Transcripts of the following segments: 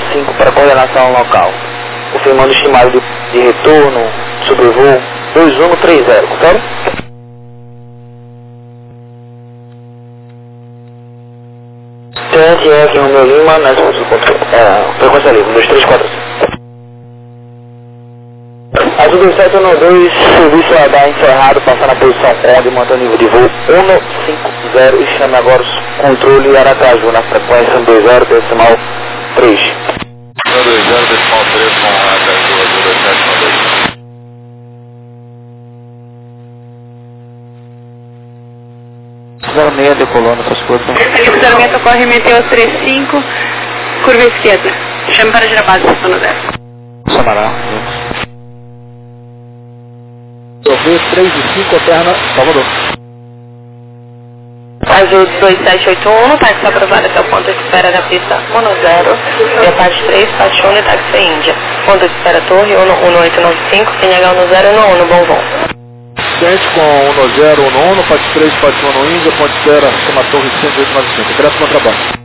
5 para coordenação local. Confirmando o estimado de retorno, sobrevoo 2130, confere? TSF Romeu Lima, na frequência livre, 2345. Azul 2712, serviço radar encerrado, passando a posição onde mantém o nível de voo 150 e chame agora o controle Aracaju na frequência 120,3. 120,3 com Aracaju, Azul 2712. Zero meia decolando, essas coisas. Felipe 06 ocorre Meteus 35, curva esquerda. Chame para girar base, no 0. Samará. Talvez 3 e 5, alterna Salvador. Azul 2781, táxi aprovado até o ponto de espera da pista 10, via parte 3, parte 1 e táxi Índia. Ponto de espera Torre 1895, PNH 10 bom voo. Cliente com 10, 11, parte 3, parte 1 no Índia, ponto de espera, chama Torre 10895. Ingresso no trabalho.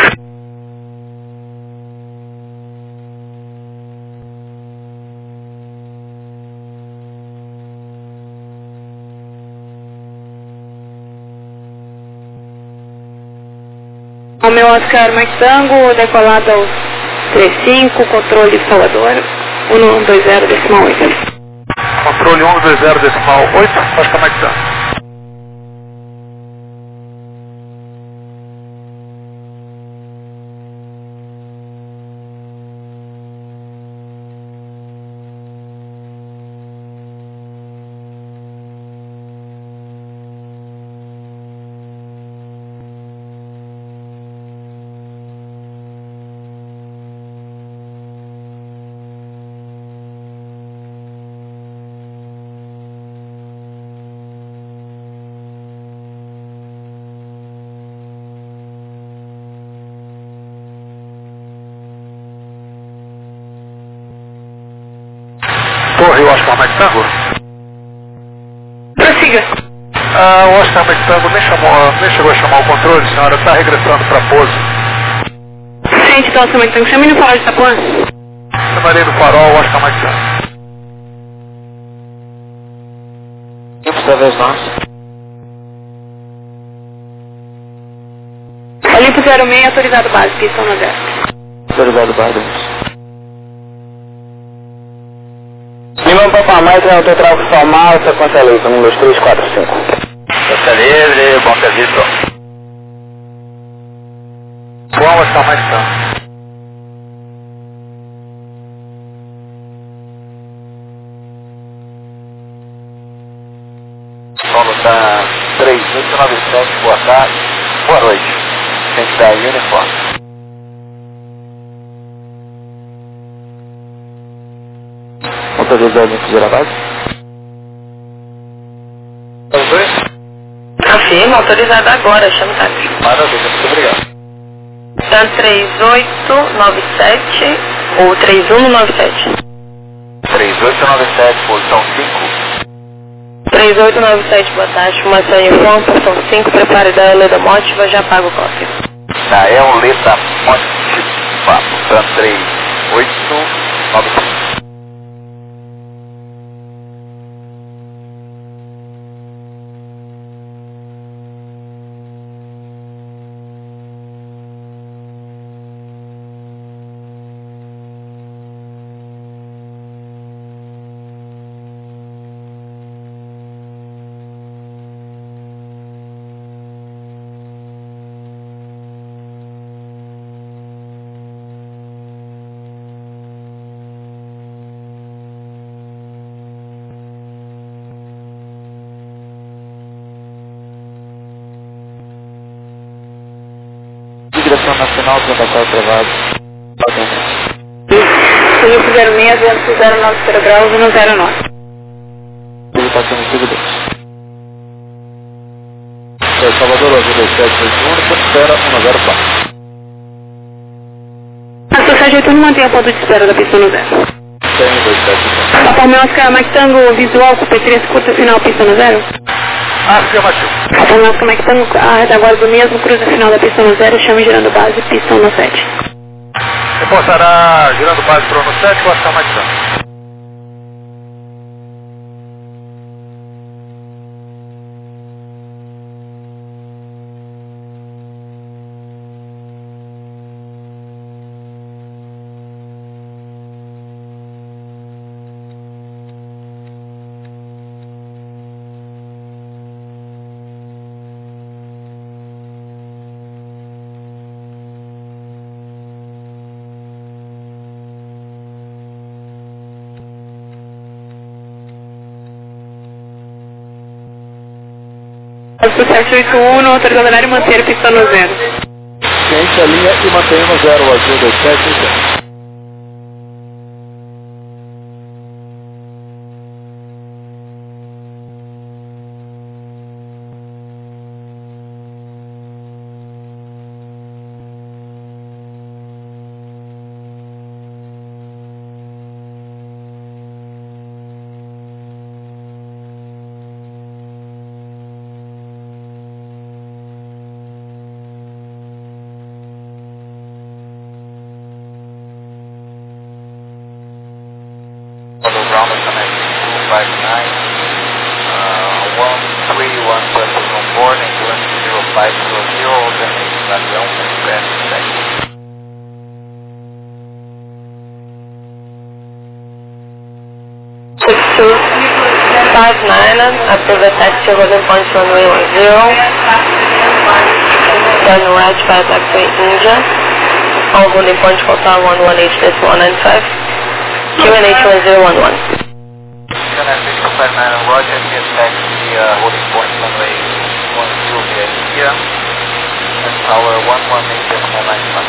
O meu Oscar Mike Tango, decolado aos 35, controle Salvador, 120,8. Controle 120,8, Oscar Mike Tango. Torre, o Oscar Mike Tango. Prossiga. O Oscar Mike Tango nem chegou a chamar o controle, senhora, está regressando para pouso. Gente, então, Oscar Mike Tango, chame no farol de Itapuã. Chamarei no farol, Oscar Mike Tango. Tempo da vez nossa. Olimpo 06, autorizado base, pista 10. Autorizado base. Lima Papamai, tem tráfego formal, sequência livre, números 3, 4, 5. Sequência livre, bom serviço. Bom, Oscar Mike Tango. Solo está 3897, boa tarde, boa noite. Gente da Uniforme. Autorizado em fazer a base? Os dois? Afirma, autorizado agora, chama o táxi. Maravilha, muito obrigado. Tanto 3897 ou 3197. 3897, posição 5. 3897, boa tarde. Formação uniforme, portão 5, prepare da Leda Mótiva, já paga o cópia. Na Leda Mótiva, tanto 3897. Direção Nacional, transação aprovado. Felipe 06, 209 cerebral, 109. Habilitação no seguidores. Salvador, Azul 2781, ponto de espera 104. A Sociedade não mantém a ponto de espera da pista no 0. Tem 2781. Papai Oscar Mike Tango, visual com P3, curta final, pista no 0. Afirmativo. Papai Oscar Mike Tango, a retaguarda do mesmo, cruza final da pista no 0, chame girando base, pista 17. Reportará girando base para o ano 7, vou achar mais tanto. Azul 781, autorizado horário manter pista no 0. Ciente a linha e mantenha no 0, o azul 2780. Ground connecting 259, 131 buses on board, ambulance 0500, alternate avião, express 6259, approve taxi holding point runway 10, turn right 5 taxi India, all holding point hotel 118.195. QNH 1011. Connecting 259, Roger, get taxi holding point runway 10 via India, and tower 118.195.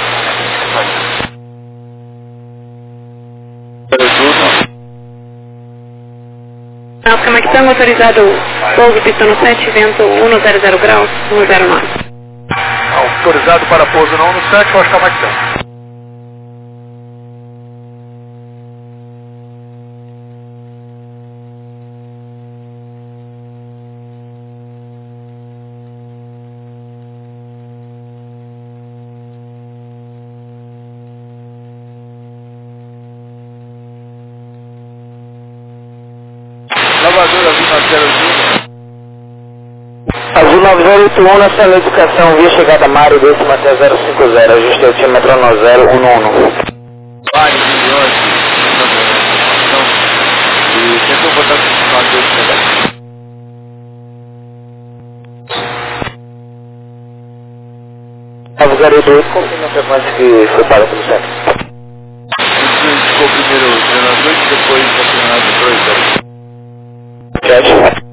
Alfa Maquitanga autorizado pouso pista no 7, vento 100 graus, 109. Autorizado para pouso no 17, vou achar mais tanto. Lavador Azul 9081, nacional educação, via chegada Mário, décima até 050, ajuste altímetro no 011. vários milhões e tentou botar no de pedaços. Navegare 2, confirma a frequência que foi para pelo centro. Ficou primeiro o treinador e depois o treinador 2.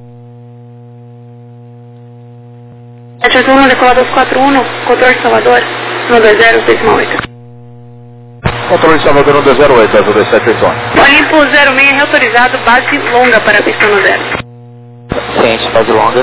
781, decolar 241, controle de Salvador, 120, 668. Controle de Salvador 108, azul 2781. Olimpo 06, reautorizado, base longa para a pista no 0. Ciente, base longa.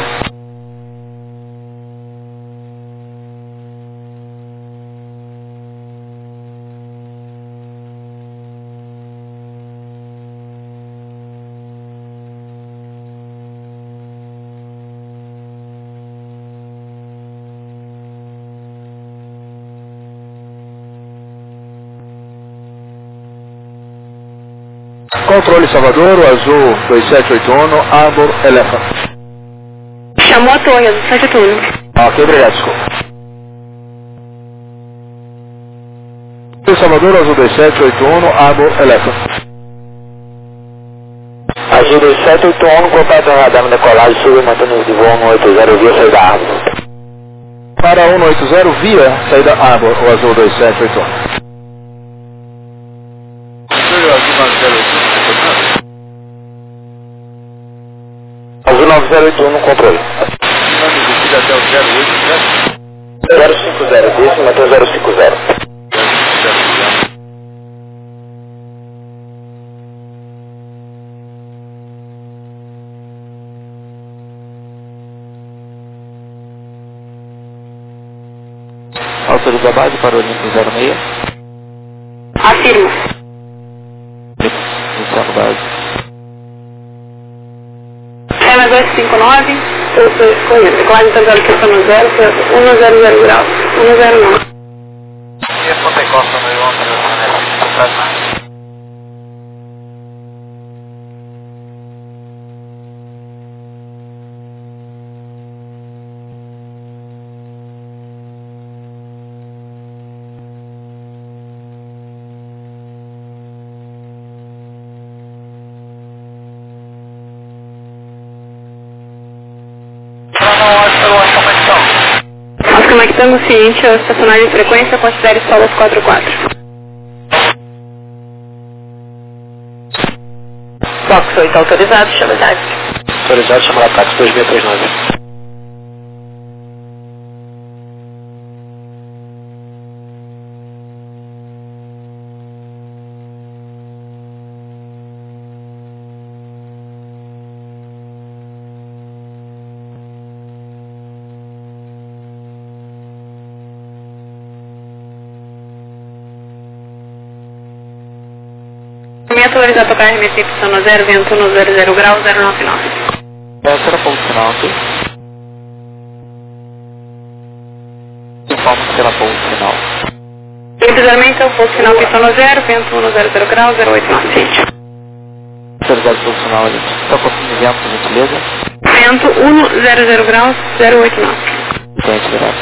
Controle Salvador, o azul 2781, Arbor Elephant. Chamou a torre, azul 781. Ok, obrigado, desculpa. Salvador, azul 2781, Arbor Elephant. Azul 2781, completo o radar no decolagem, sube mantendo de voo 180 via saída Arbor. Para 180 via saída Arbor, o azul 2781. Azul 9081 no controle. 050, décima até 050. Autoriza a base para o Olimpo 06. Afirmo. Iniciando base. Ela 259, decolagem central de questão no 0, 100 graus, 109. Yes, take off from the 6259. Oscar Mike Tango ciente, ao estacionar de frequência, considere solos 44. Fox 8 autorizado, chama táxi. Autorizado, chama táxi 2639. Autorizado a tocar RMC pistão 0, vento 100 grau 099. Essa era a ponto final aqui. Informa que era ponto final. Precisamente é o ponto final pistão 0, vento 100 grau 089. Autorizado ponto final ali. Só um pouquinho de vento, por gentileza. Vento 100 grau 089. Gente, direto.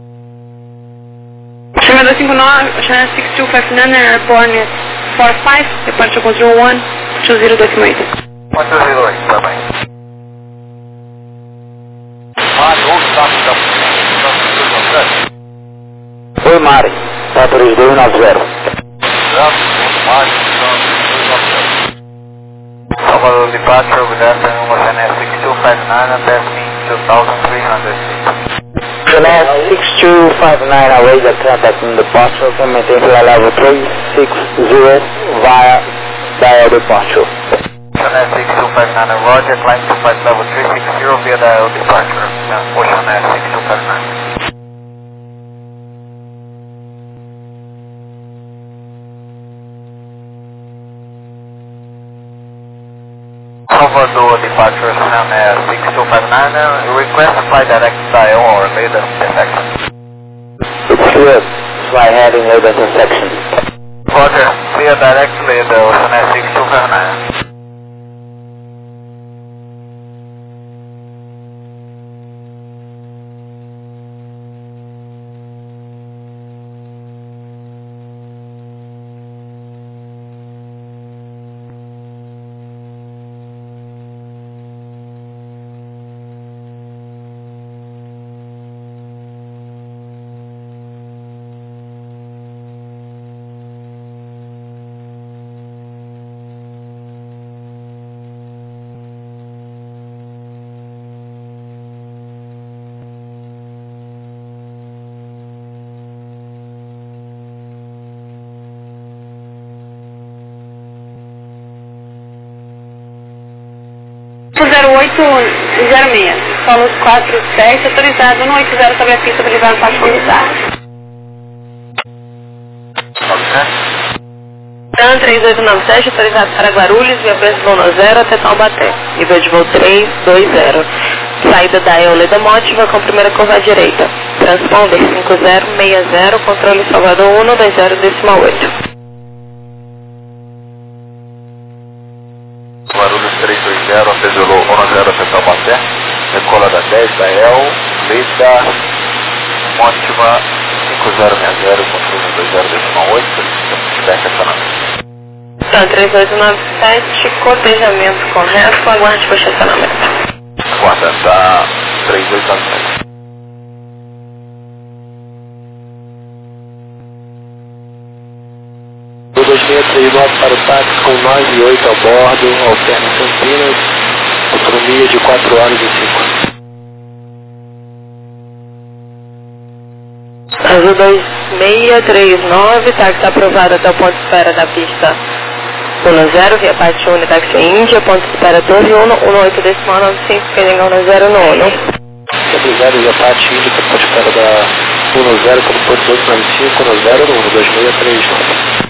Chama 259, chama 6259, airborne 45, departure control 1, 2028. 128, tá bem. Oi, Mari. Tá 3290. Salvador departure with Airplane Ocean Air 6259 and passing 2300 feet. Jeanette 6259 away the contact departure to maintain flight level 360 via dial departure. Ocean Air 6259, Roger, climb to flight level 360 via dial departure. Ocean Air 6259. Salvador departure Ocean Air 6259, request to fly direct dial or later intersection. It's clear. Fly heading later intersection. Roger, clear direct later Ocean Air 6259. Solos 47, autorizado 180 sobre a pista habilitada para condutar. TAN 3897, autorizado para Guarulhos, via preço de voo 0 até Taubaté. Nível de voo 320. Saída da Eoleda Mótiva com primeira curva à direita. Transponder 5060, controle Salvador 120,8. Guarulhos 320, apeselou 10 até Taubaté, decola da 10 da El, Leda, Mótiva 5060, controle 20,8, estacionamento. Então, 3897, cotejamento correto, aguarde para estacionamento. Guarda, tá 3897. O 2639 para o táxi com 9 e 8 a bordo, alterna Campinas, autonomia de 4 horas e 5. Azul 2639, táxi aprovado até o ponto de espera da pista 10, via parte única, táxi Índia, ponto de espera 12, 18,95, Penhangão 10 no 1. Obrigado, via parte índica, ponto de espera da 10, como ponto 295, 10 no 1, 2639.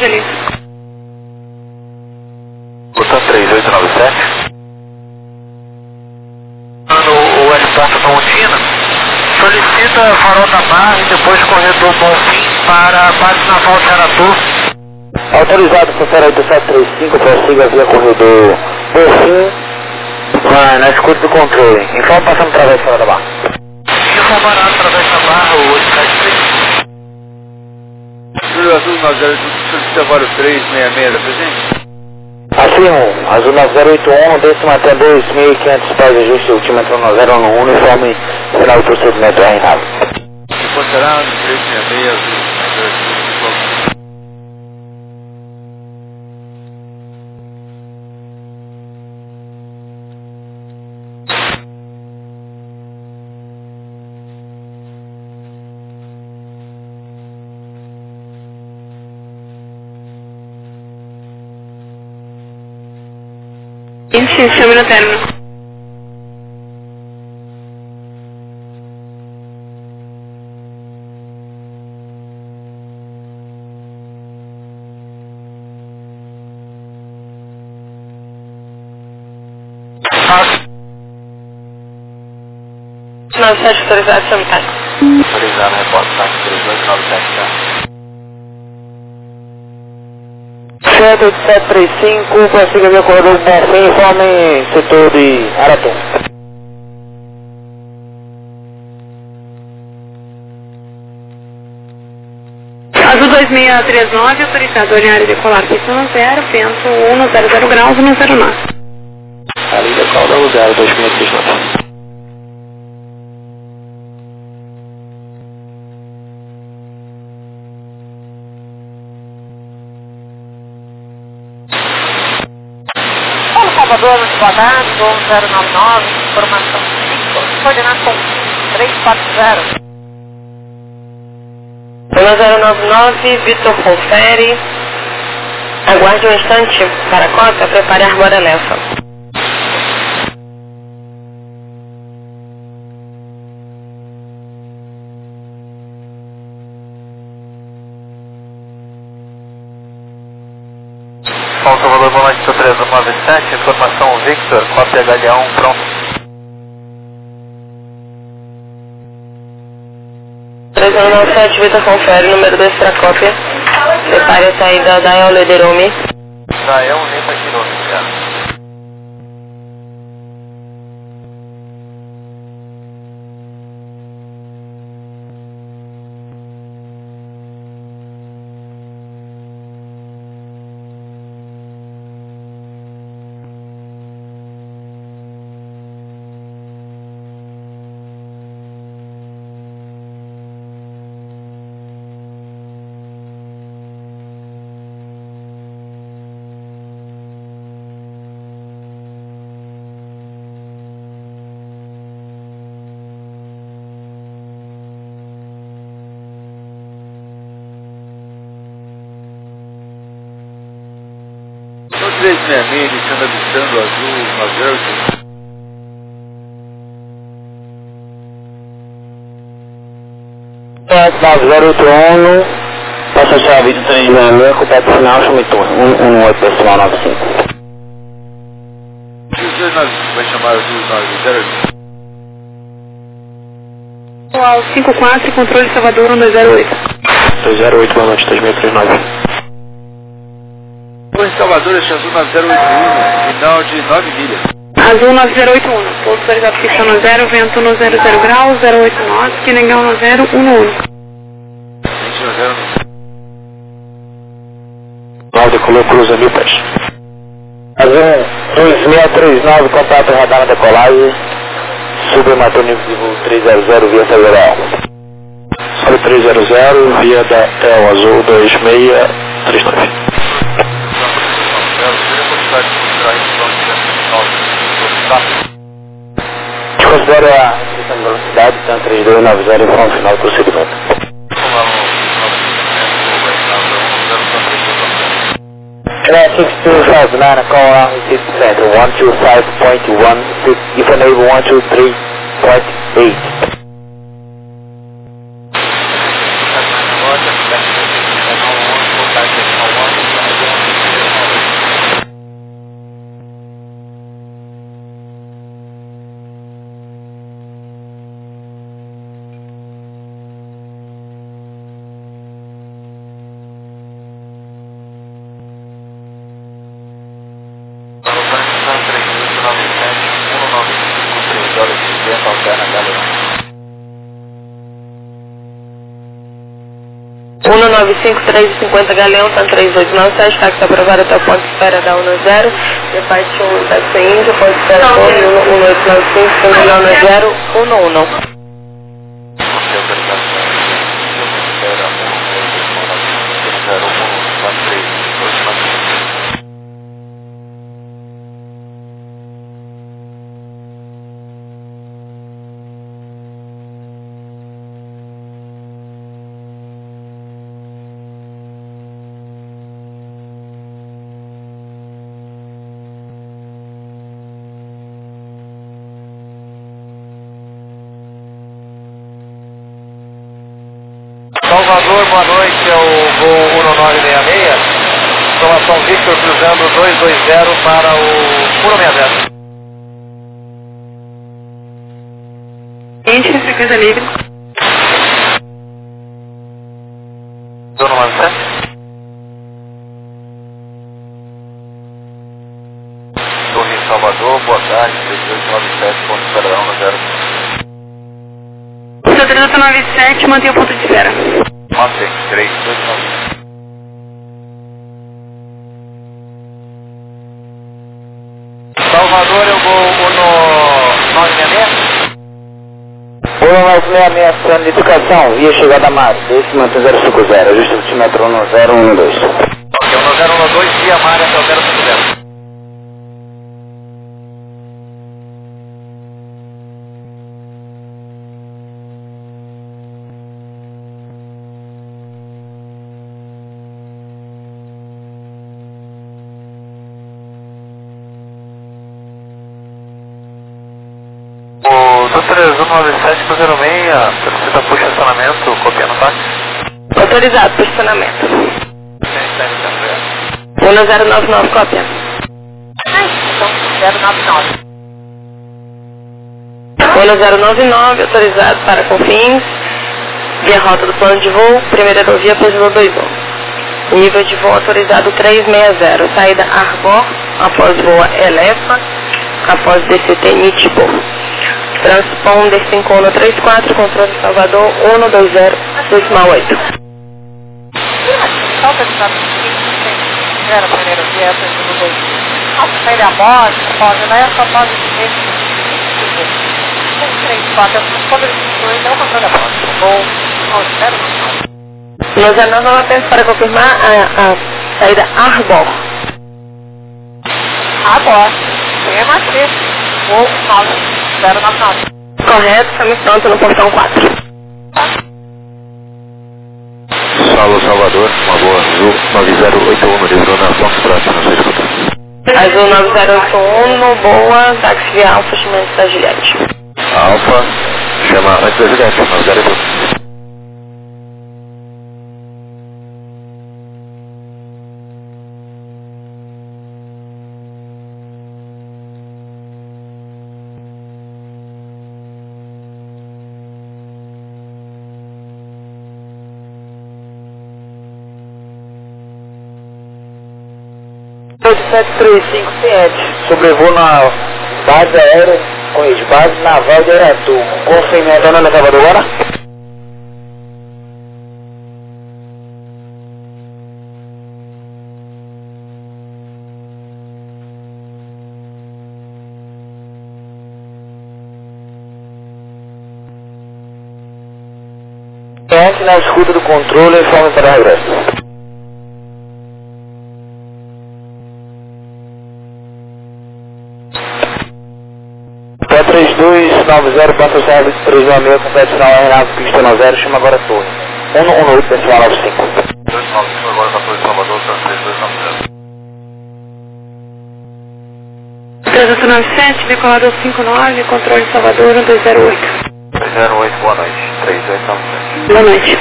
ali. Botão 3897. O Aeroporto Pontina solicita farol da Barra e depois corredor Bonfim para a base naval de Aratu. Autorizado para o 8735, prossiga via corredor Bonfim, na escuta do controle. Informa passando através fora da barra. Informará através da barra o 873. Júlio Azul 90, solicita voo 366 da presente? Afirmo, Azul 9081, décima até 2.500 pés de ajuste, ultímetro 011, uniforme, final do procedimento RNAV. Reportará 366 Azul 90. Chame no término. Não, você acha autorizado, chame tá. Autorizado, repórter, tá? 3897, tá? 8735, prossiga via corredor Bonfim, informe setor de Aratu. Azul 2639, autorizado em área decolar, pista 0, vento 100 graus, 109. Ali decola 0, 2639. Salvador, Antibodado, 099, informação 5, coordenação 340. 099, Vitor confere. Aguarde um instante para a cota, prepare a arbora-lefa. São Salvador, volante 397, informação Victor, cópia Galeão, pronto. 3097, Vitor confere, número 2 para a cópia. Prepare a saída da Eolederome. Já é um Lima quilômetro, já. No 366, iniciando avistando Azul 9081, passa a chave do 366, contato final, chame turno, 18.95. E os 295 vai chamar Azul 90? Ao 54, controle Salvador 1208. 208, boa noite, 2639. Em Salvador, este Azul 9081, final de 9 milhas. Azul 9081, pouso autorizado pista no 0, vento no 00 graus, 089, Quinegão no 011. 9 decolou, cruza 1000 pés. Azul 2639, contato radar na decolagem, subimatou nível de voo 300 via federal. Sobe 300 via da El Azul 2639. Considere a restrição de velocidade, tanto 3290 informa o final do procedimento. Air 6259, call around receipt center 125.16, if enable 123.8. 195-350 Galeão, tá 3897, táxi aprovado até o ponto de espera da 10, despate 1 táxi Índia, ponto de espera 1895, Galeão 1011. Salvador, boa noite, é o voo 1966, informação Victor cruzando 220 para o 160. Gente, frequência livre. Do 97? Torre em Salvador, boa tarde, 3897, ponto de Pedrão, 0. Seu 3897, mantém o ponto de espera. Mantém, 329. Salvador, eu vou no 966? 1966, de educação, via chegada a mar, décima 050, ajuste altímetro 1012. Ok, 1012, via mar até o 050. Do 3197 para 06, solicita por estacionamento, copiando táxi. Autorizado por estacionamento. 1099, cópia. Então, 099. 1099, autorizado para Confins, via rota do plano de voo, primeira aerovia, Presidão 21. Nível de voo autorizado 360, saída Arbor, após voa Elefa, após DCT Nitibor. Transponder 5134, controle Salvador 120, 268. Só perguntar para o era a primeira via, segundo dois. Nossa, ele amor, pode, né? Só pode dizer que 3, 4, quando ele foi, não controle a bordo. Ou, não, espero não. Nós vamos apenas para confirmar a saída Arbor. Agora, CMAC, ou 9099. Correto, estamos prontos no portão 4. Alô, Salvador, uma boa azul 9081, livrou na Fox próxima, não sei escutar. Azul 9081, boa, táxi via Alfa, chamamento da Juliette. Alfa, chama antes da Juliette, 9081. Sobrevoo na base aérea, base naval de Aratu. Confirme a dona Salvador agora? Entre na escuta do controle e informe para o regresso. Pé 3290, passa o serviço 396, compete sinal Renato Cristiano 0, chama agora a torre. 118, pessoal 95. 295 agora na Torre de Salvador, 3290. 3897, decolador 59, controle Salvador 208. 308, boa noite, 3897. Boa noite.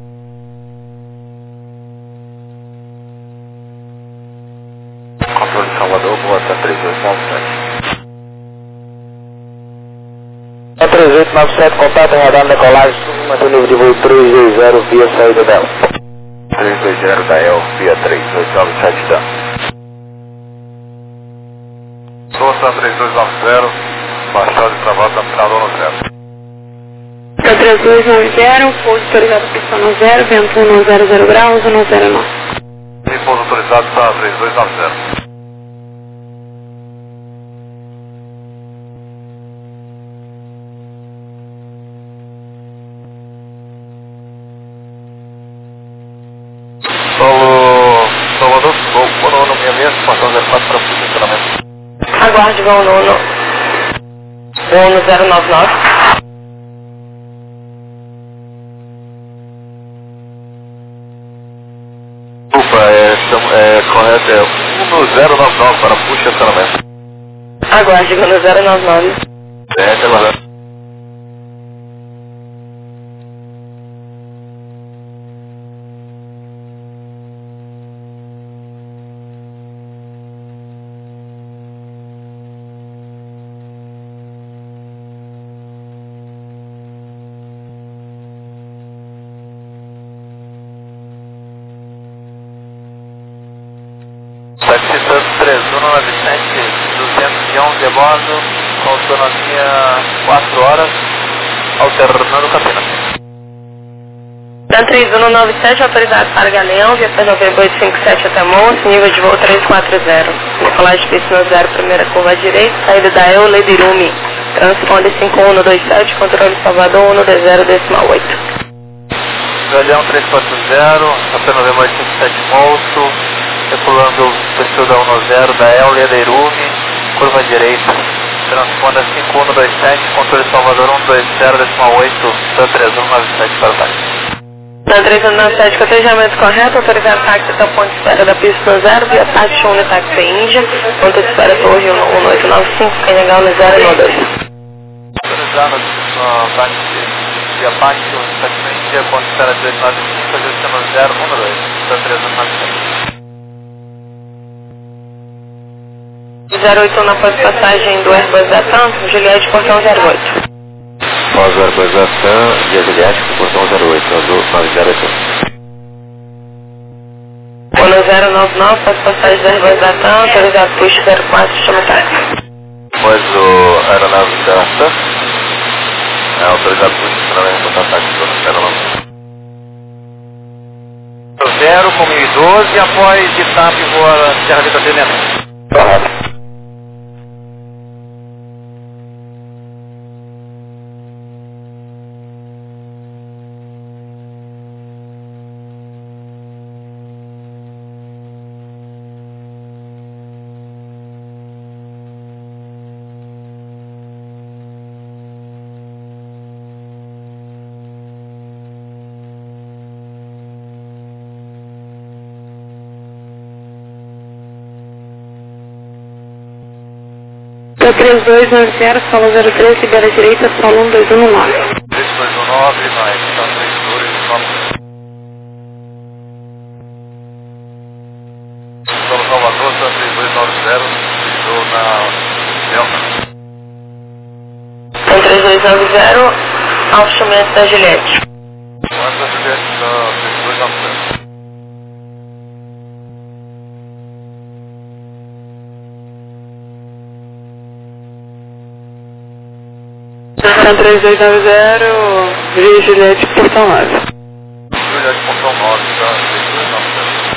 Controle de Salvador, boa até 3897. 3897, contato radar decolagem, mantém o nível de voo 320 via saída dela. 320 da EL, via 3897 da. Força 3290, baixada de travado da final do 0. 3290, pouso autorizado pista 10, vento 100 graus, 109. E pouso autorizado para 3290. Salvador, vou no 66, portão 04 para funcionamento. Aguarde, vão no 1099. Desculpa, correto, 1099 para funcionamento. Aguarde, vão no 099. Aguardando. Taxista 3197, 211 a bordo, autonomia 4 horas, alternando cabina. Dan 3197, autorizado para Galeão, via Pernambuco 857 até Monte, nível de voo 340. Decolagem pista 0, primeira curva à direita, saída da Euledirumi. Transponder 5127, controle Salvador 120.8. Galeão 340, Pernambuco 857 Monte, decolando perfil da 10 da Euledirumi, curva à direita. Transponder 5127, controle Salvador 120.8, Dan 3197 para o táxi. Na 397, cotejamento correto, autorizado táxi até o ponto de espera da pista 0, via táxi 1 e táxi Índia, ponto de espera Torre 1895, Canhangão 012. Autorizado táxi via táxi 1 e táxi Índia, ponto de espera 1895, destino 012, da 3197. 08 na pós-passagem do Airbus da TAM, Juliette, portão 08. Pós Airbus da TAM, via Juliette, portão 08, azul 908. Ono 099, pós-passagem do Airbus da TAM, autorizado push 04, chama táxi. Pois o aeronave da TAM é autorizado por funcionamento do táxi do aeronave. 0 com 1012, após TAP voa Serra de Brasileira. Correto. Então 3290, solo 03, libera direita, solo 1219. 3219, mais então 3219. Solo Salvador, 3290, estou na Delta. Então 3290, alchamento da Juliette. Quanto a Juliette da 3290? Então 3290, Juliette, portão 9. Juliette, portão 9, da 3290.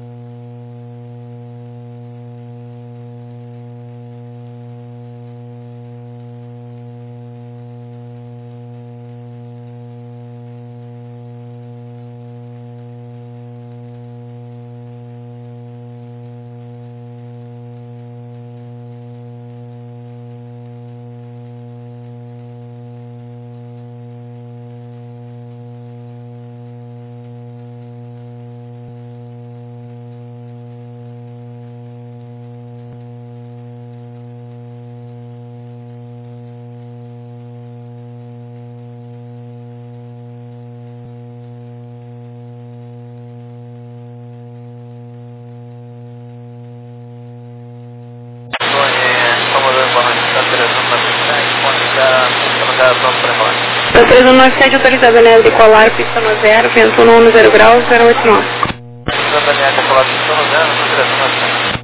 Então 3197, autorizado anel de colar, pista 0, vento 110 graus, 089. Daniel, decolar pista 0, 3290.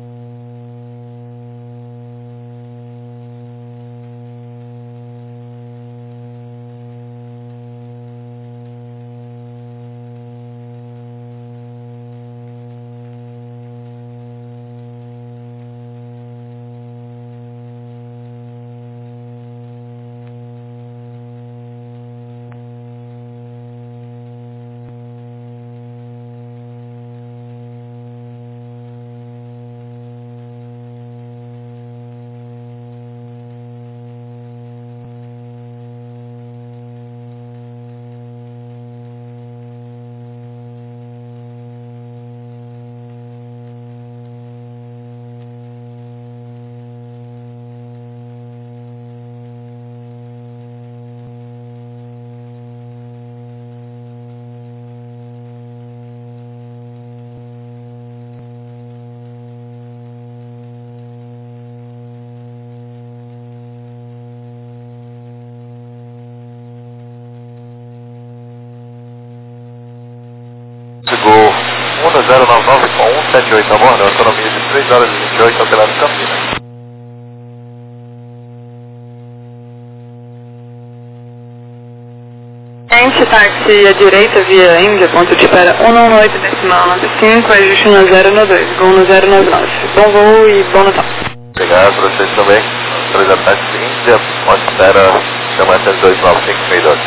1099 com 178 a bordo, autonomia de 3 horas e 28, alterado em Campinas. Ente táxi à direita via Índia, ponto de espera 118,95, ajuste no 092, voo no 099. Bom voo e bom Natal. Obrigado para vocês também. 3 da tarde Índia, ponto de espera, chama 295, meio dose.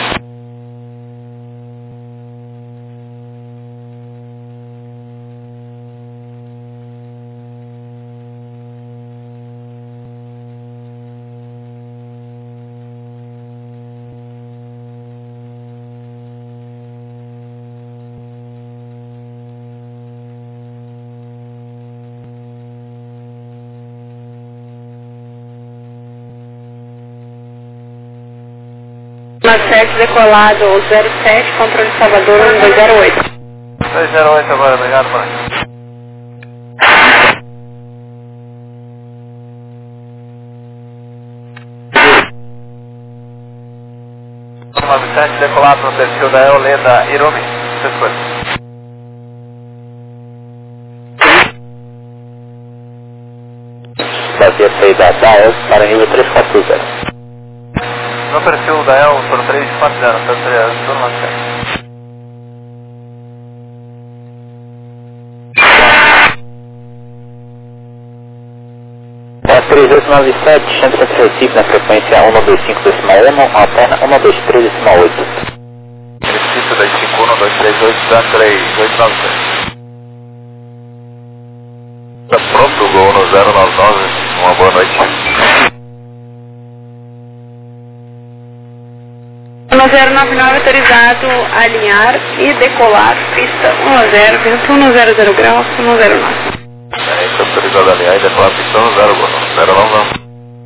Na 7 decolado 07, controle Salvador 208. 208 agora, obrigado, mãe. Decolado no perfil da Eoleda Irumi. Essas coisas. Fazia saída da EL para nível 340. No perfil da EL, por 340, turma 7. É 3897, centro de Recife na frequência 125,1, alterna 123,8. Recife 251, 238, Dantrei, 896. Está pronto o gol no 099, uma boa noite. No 099 autorizado a alinhar e decolar, pista 10, vento 100 graus, 109. Está autorizado a alinhar e decolar pista 099.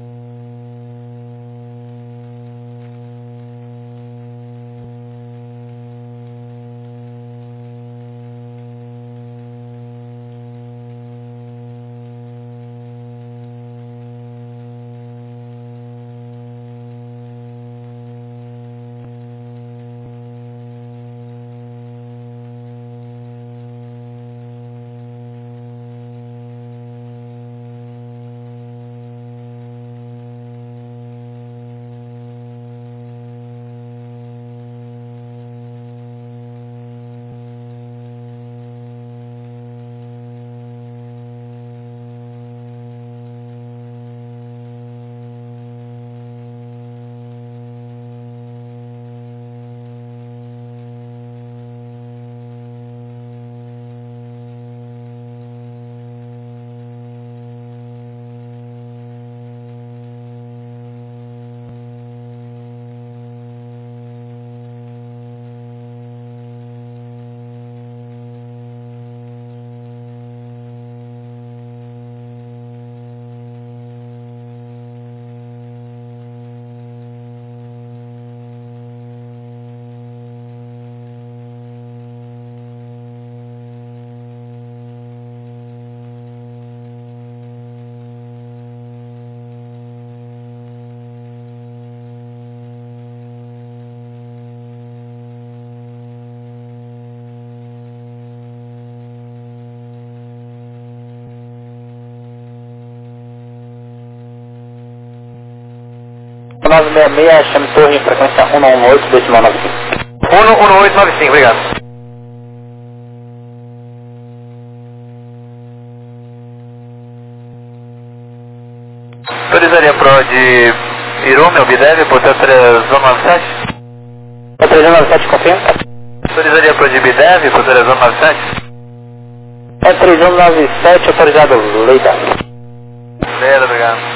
O 966, chame torre em frequência 118,95. 11895, obrigado. Autorizaria pro de Irumi, Obdev, portanto 3097? É 397, confirma? Autorizaria pro de Bidev, por 3097? É 3197, autorizado Leida. Leida, obrigado.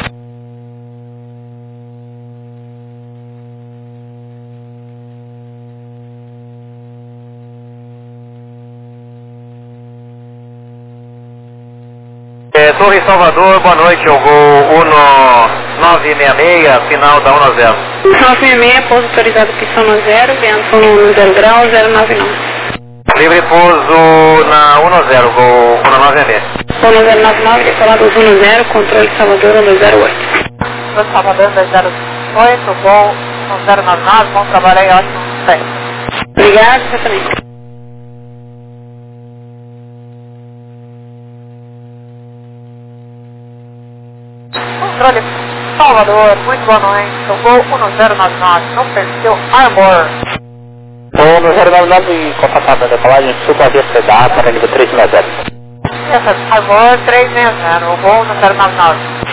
Torre Salvador, boa noite, eu vou 1966, final da 190. 966, pouso autorizado pista 10, vento 10 graus, 099. Livre pouso na 10, vou 196. Voo no 099, decolado 10, controle Salvador 208. Controle Salvador 208, voo no 099, bom trabalho aí, ótimo, bem. Obrigado, exatamente. controle Salvador, muito boa noite. Eu vou 1099, não perdeu Armor. Vou no 099 com passada da decolagem, suba a via CDA para nível 360. Essa, Armor 360, eu vou no 099.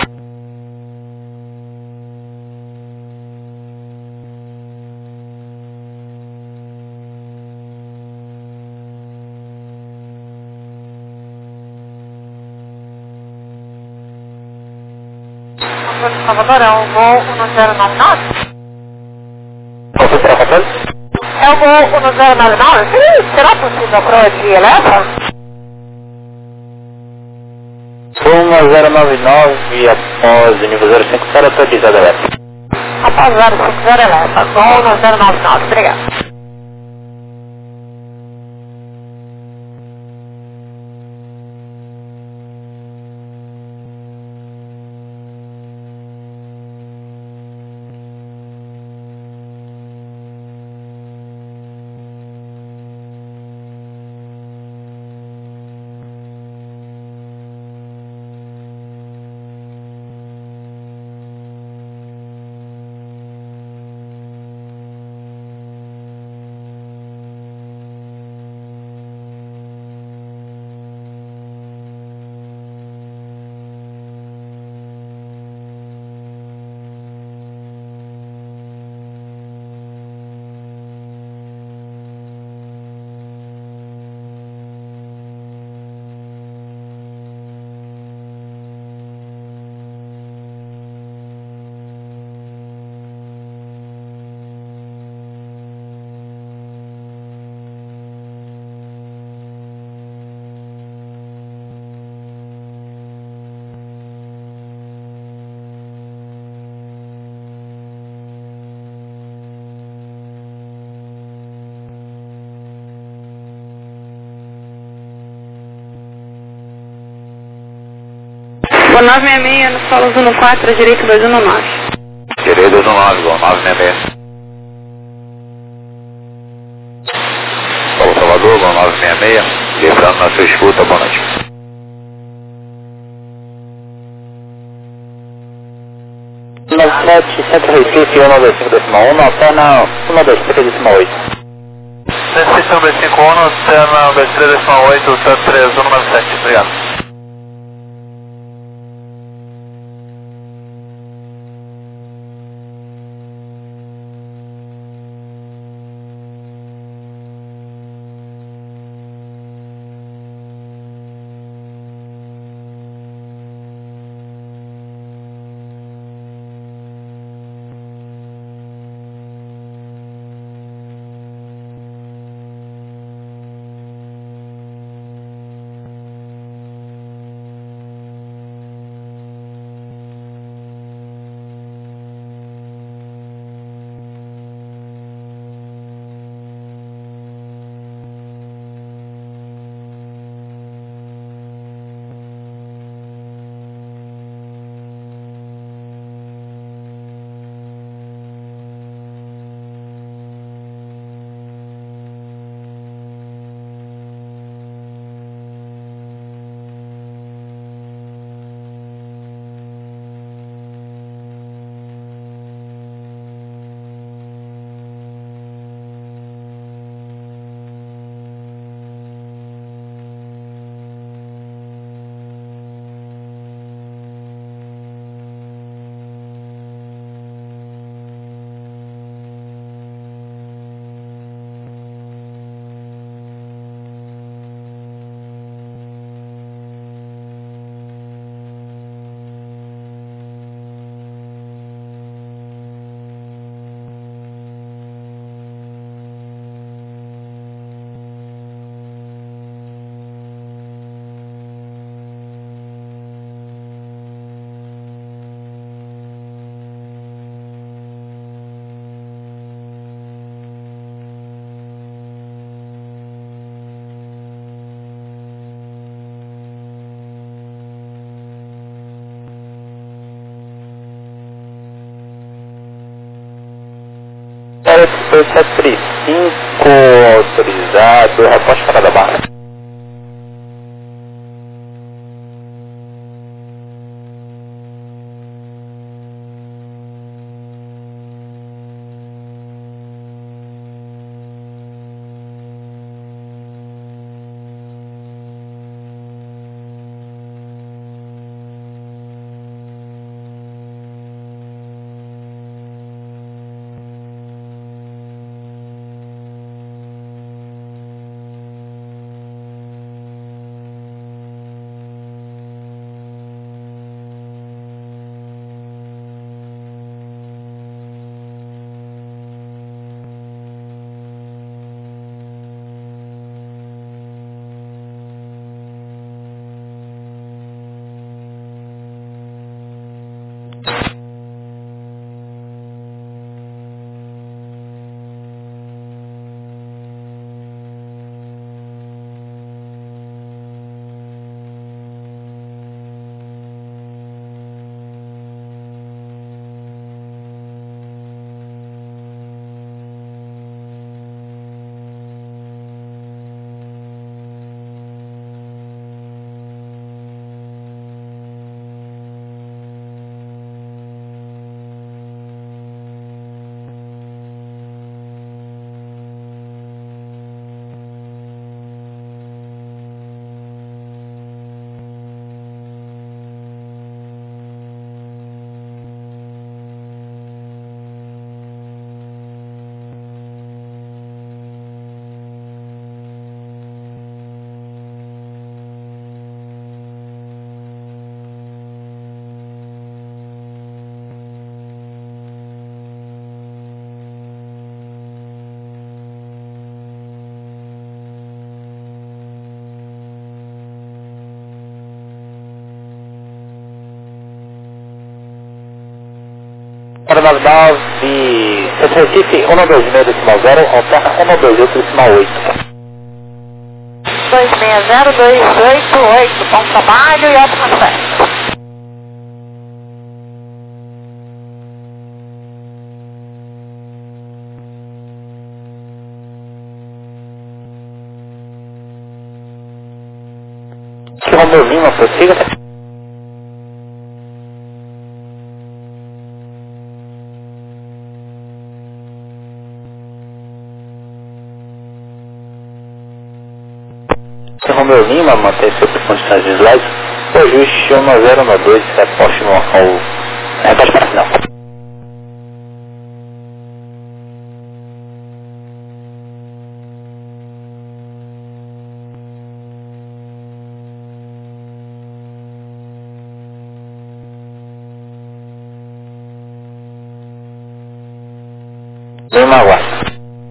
Salvador, é o voo 1099? Qual foi o seu controle? É o voo 1099? Será possível para de Eleva? 1099 após o nível 050, atualizada elétrica. Após 050 Eleva, voo 1099, obrigado. Vou 966 no solo 14, direito 219. Direito 219, igual 966. Solo Salvador, igual 966. Lembrando na sua escuta, boa noite. No 7, Centro Recife, 195.1, alterna 123.8. Recife 151, alterna 23.8, 73197, obrigado. Foi 735, autorizado, reposte para da barra. 099, Centro Recife, 126.0, Alterra 128.8. 260288, bom trabalho e ótima festa. Romeu Lima, prossiga. Romeu Lima, mantém suas condições visuais. O ajuste 1092, reposte no local. Repete para final. Lima, aguarde.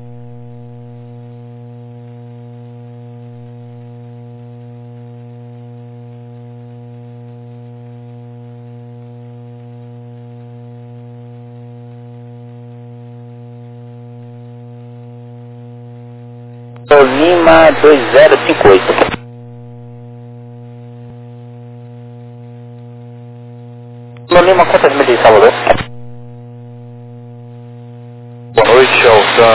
Lima 2058. Lima, quantas milhas de Salvador? Boa noite, Altan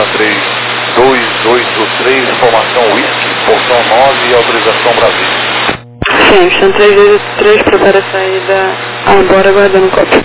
3283, formação Whisky, portão 9 e autorização Brasil. Sim, Chan 383, prepara a saída. Agora aguardando o cópia.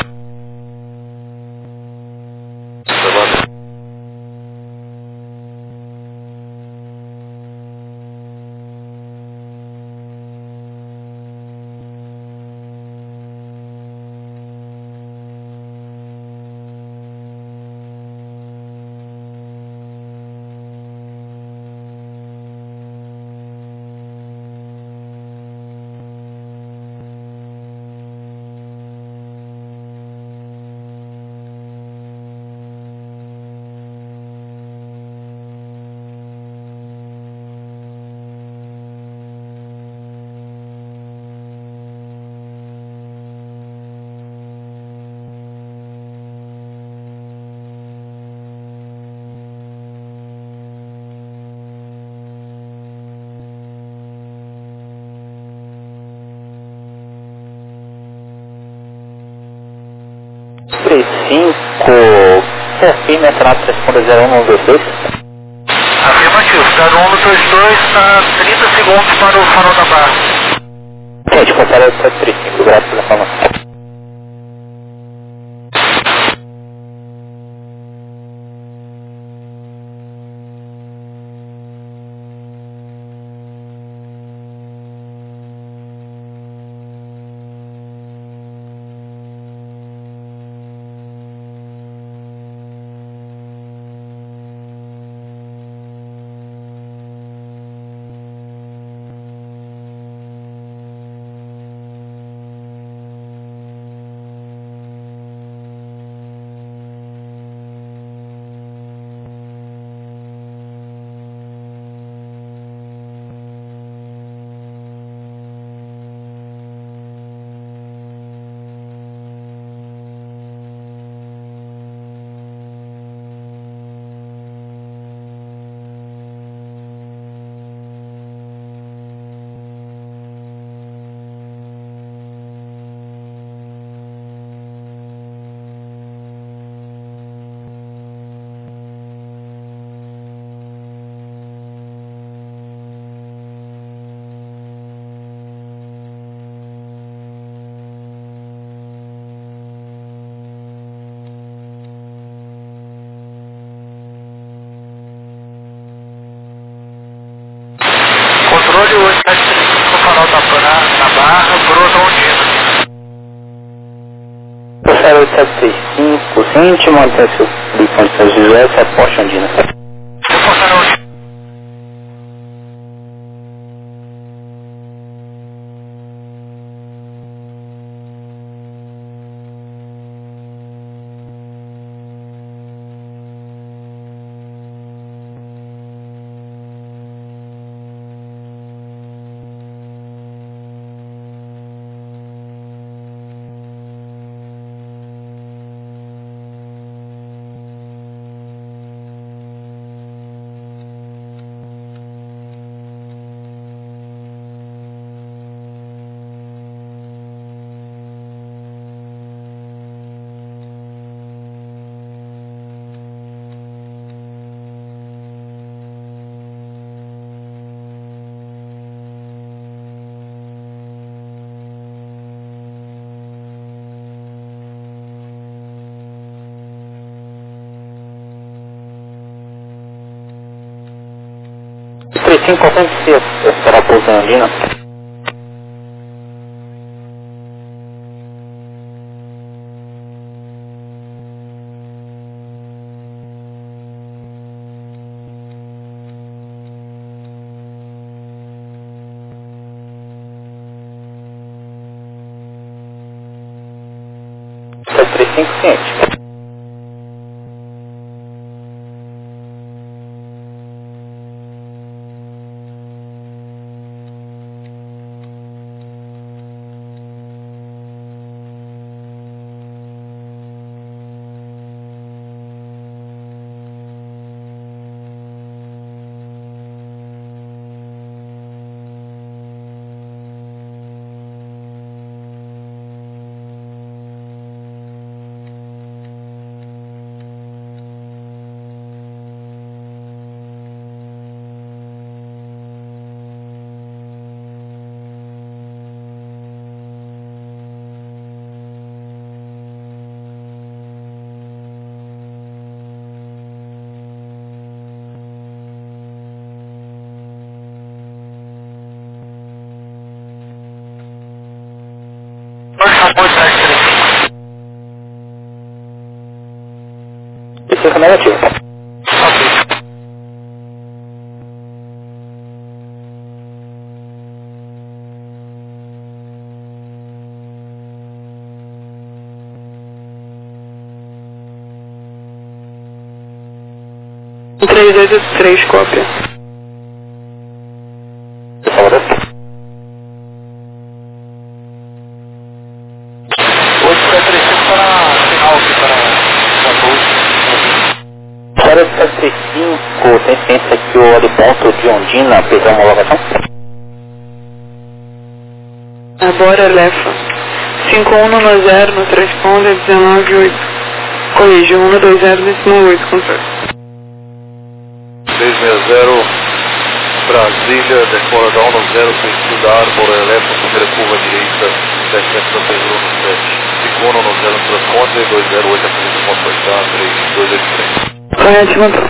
Confirme essa nota responde 0122. Afirmativo, dado 122, está 30 segundos para o farol da barra. Gente, confere o 735, graças pela informação. Controle 875, farol da barra, Broto Ondina. Professor 875, ciente, mantém seu de condições visuais, reposte Ondina. Reportar Ondina. 35, qual tempo que você esperar o pouso em Andina? Ciente. Isso é negativo. Ok. Um 3283, cópia. Hoje foi 35 para final aqui para Agora 75, tem ciência que o heliponto de Ondina perdeu a homologação? Agora lefa. 5190 no transponder 198. Corrige, 120,8 controle. 660 Brasília, decola da 10, sentido da Árvore Elétrica, primeira curva direita, 700 da Pedro no 7. 5190 no transponder, 208 apresenta ponto 8, 3283. Correto, controle.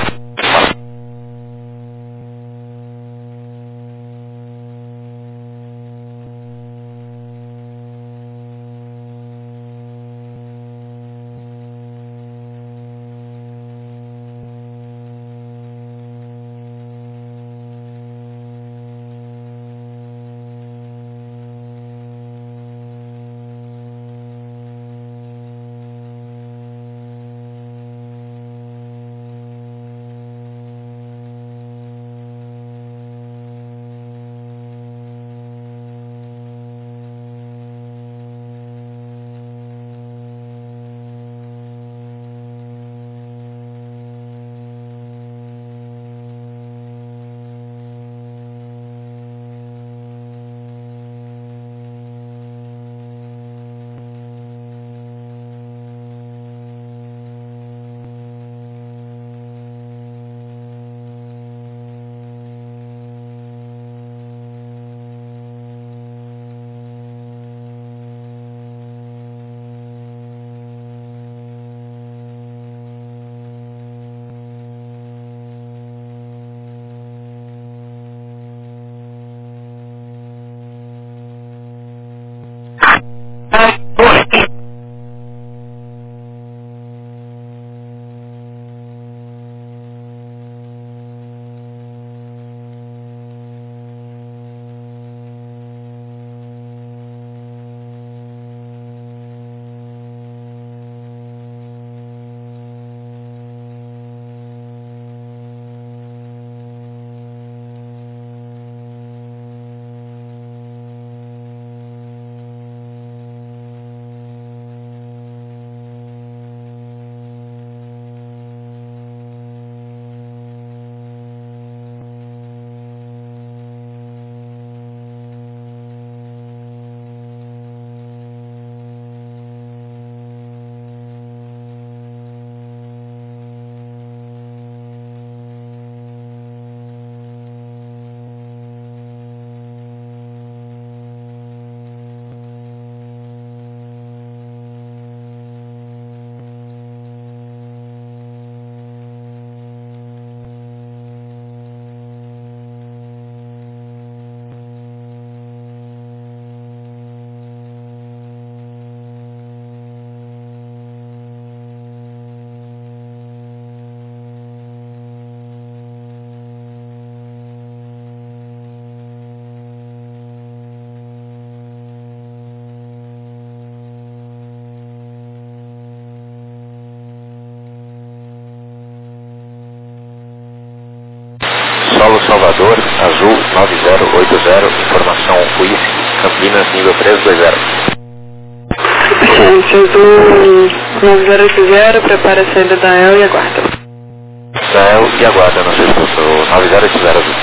Salvador, Azul 9080, informação Whisky, Campinas, nível 320. Ciência Azul 9080, prepara a saída da EL e aguarda. Céu e aguarda, não sei se passou, 9080 Azul.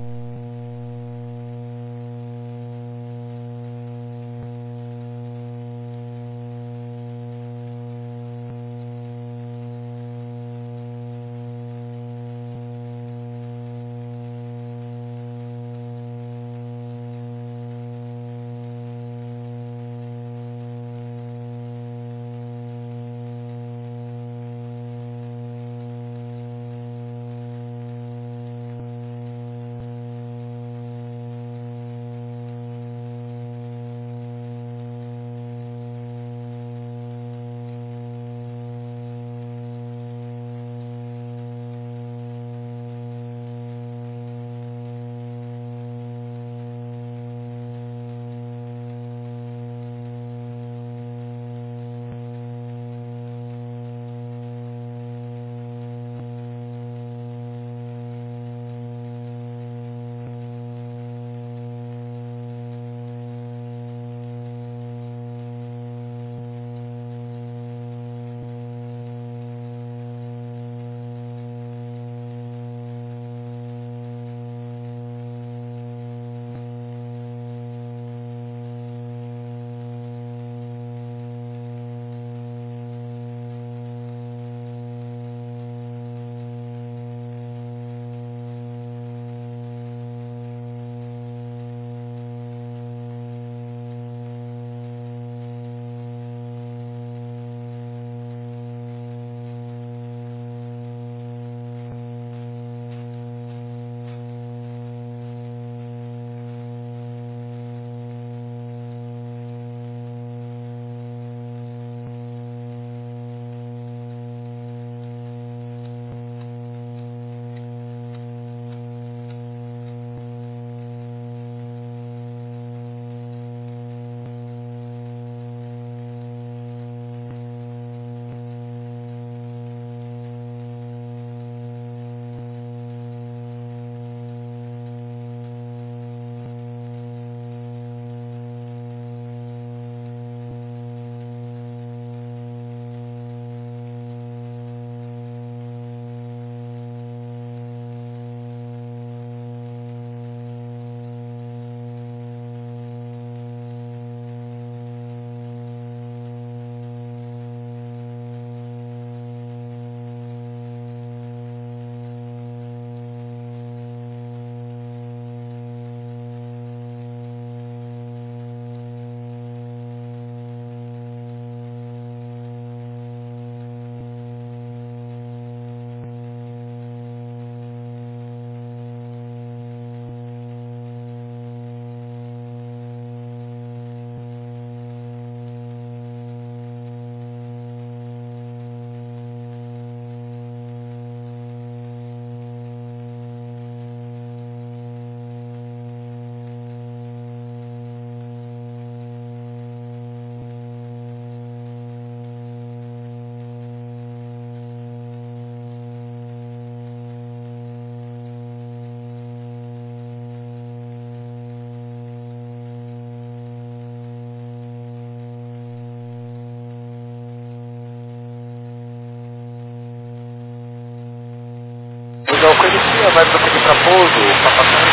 Vai prosseguir para pouso, para passar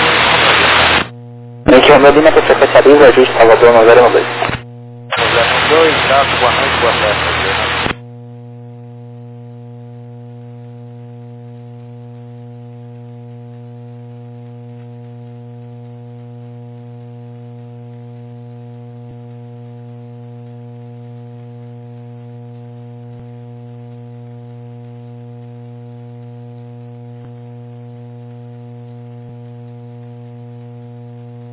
no Aqui é o meu Lima, que você ajuste Salvador 9012. 9012, tá? Boa noite, boa festa.